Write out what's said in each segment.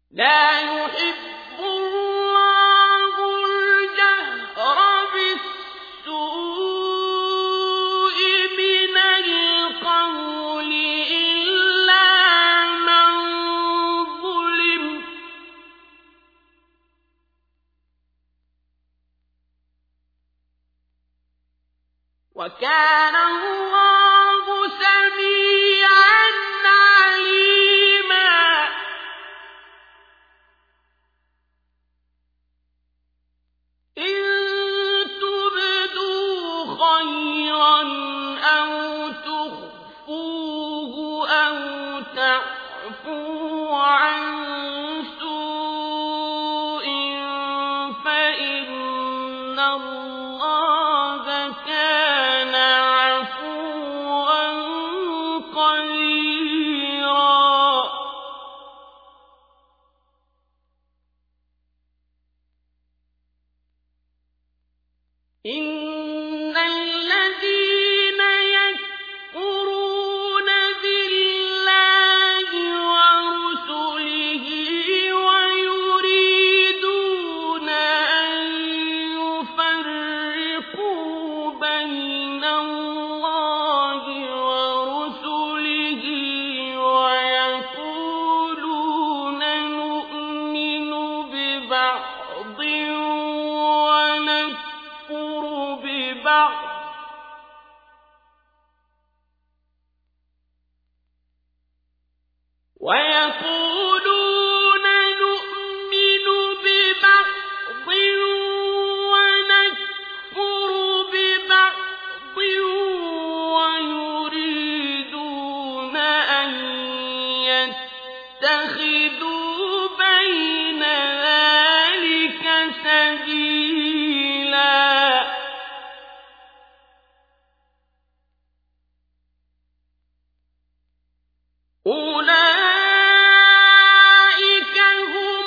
لا يحب الله الجهر بالسوء من القول إلا من ظلم وكان الله سميعا عليما إن تبدوا خيرا أو تخفوه أو تعفوا عن سوء فإن الله كان عفوا قديرا إن الذين يكفرون بالله ورسله ويريدون أن يفرقوا بين الله ورسله ويقولون نؤمن ببعض ونكفر ببعض ويريدون أن يتخذوا بين ذلك سبيلا أولئك هم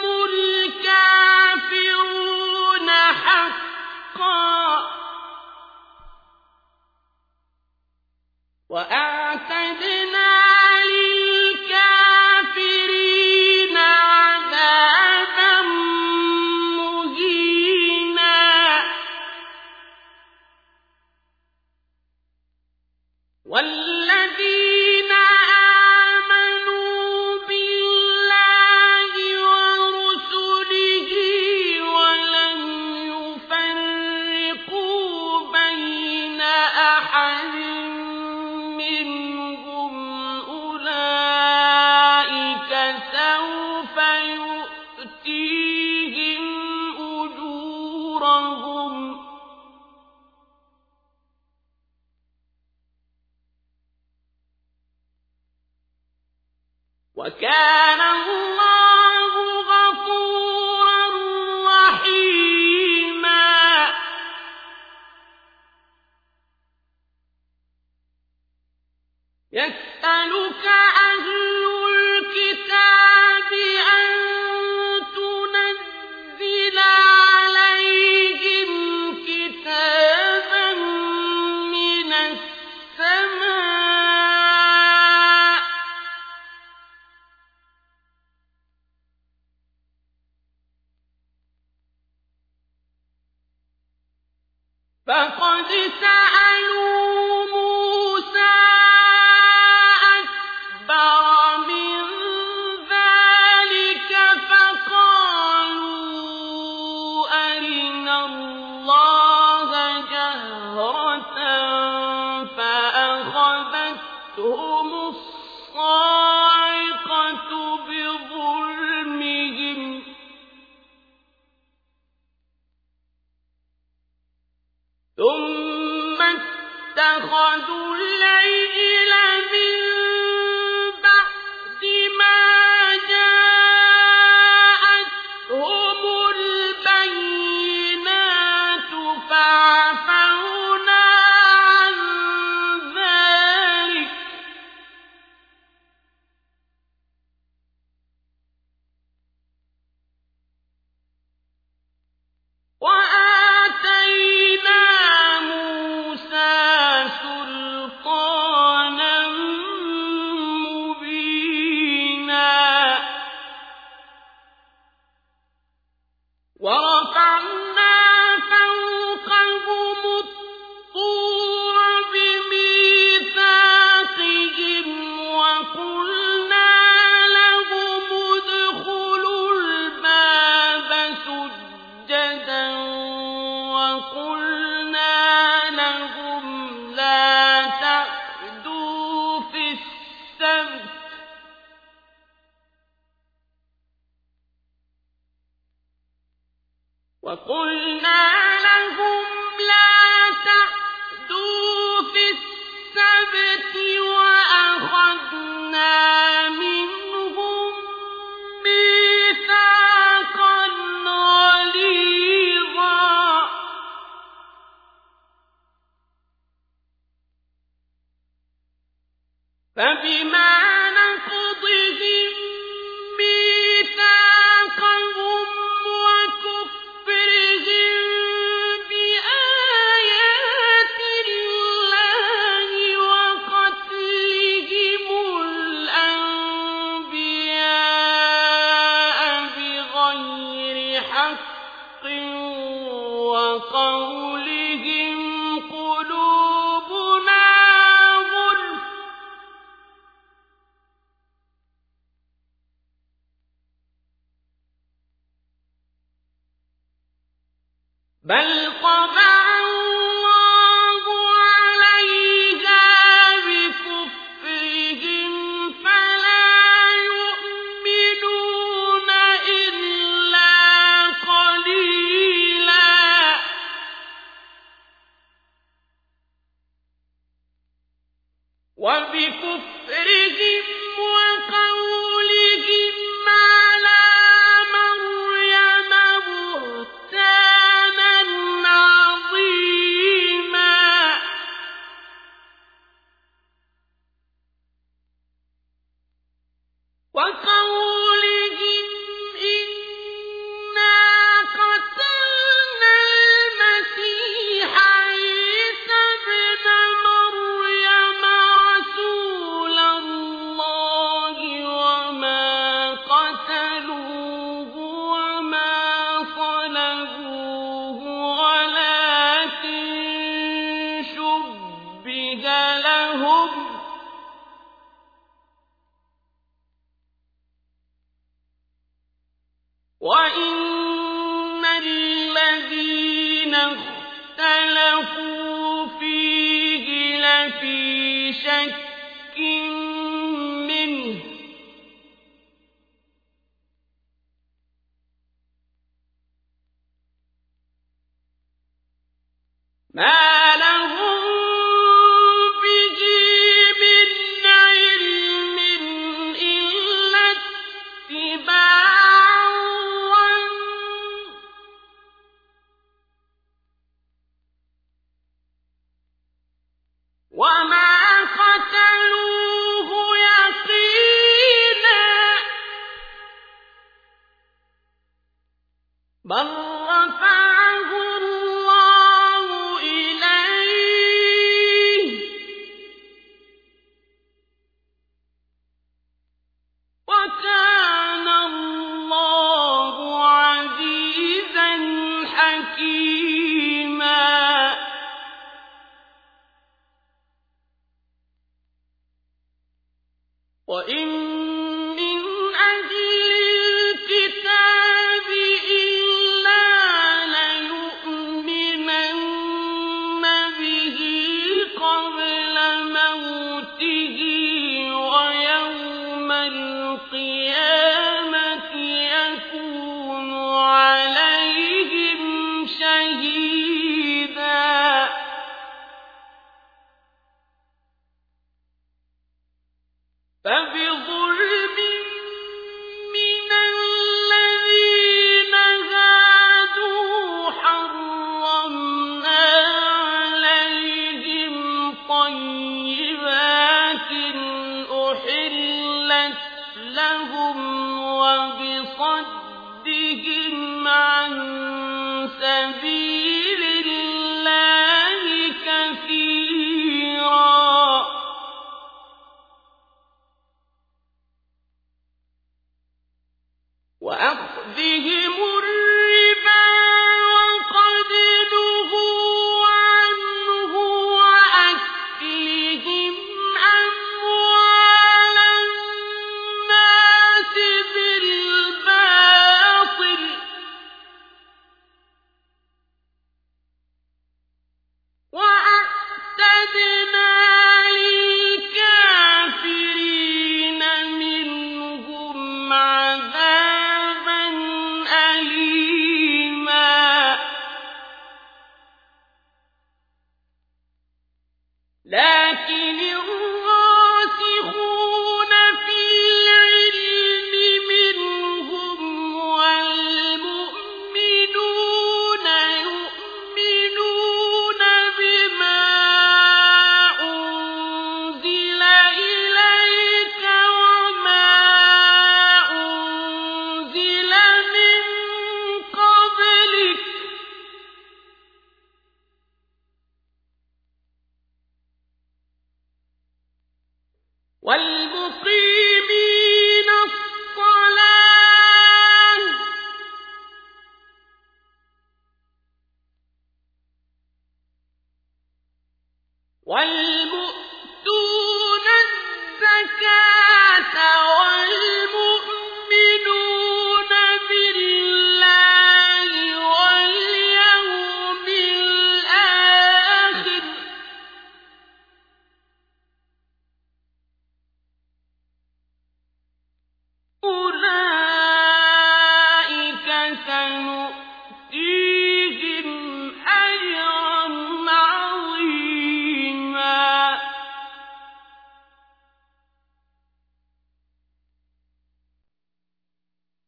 الكافرون حقا وأعتدنا للكافرين عذابا مهينا والذين آمنوا بالله ورسله ولم يفرقوا بين أحد منهم أولئك سوف يؤتيهم أجورهم وكان الله غفورا رحيما يسألك أهل الكتاب أن تنزل عليهم كتابا من السماء فقد سألوا موسى أكبر من ذلك فقالوا أرنا الله جهرة فأخذتهم الصاعقة بظلمهم ثم ورفعنا فوقهم الطور بميثاقهم وقلنا لهم ادخلوا الباب سجدا وقلنا لهم لا تعدوا في السبت وأخذنا منهم ميثاقا غليظا فبما نقضهم ميثاقهم وكفرهم بآيات الله وقتلهم الأنبياء بغير حق وقولهم قلوبنا غلف بل طبع الله عليها بكفرهم فلا يؤمنون إلا قليلا وبكفرهم وقولهم على مريم بهتانا عظيما وقولهم إنا قتلنا المسيح عيسى ابن مريم رسول الله وما قتلوه وما صلبوه ولكن شبه لهم وإن الذين اختلفوا فيه لفي شك منه ما لهم به من علم إلا اتباع الظن وما قتلوه يقينا بل رفعه الله إليه وكان الله عزيزا حكيما وإن من أهل الكتاب إلا ليؤمنن به قبل موته ويوم القيامة يكون عليهم شهيدا فبظلم من الذين هادوا حرمنا عليهم طيبات أحلت لهم وبصدهم عن سبيل الله كثيرا وأخذهم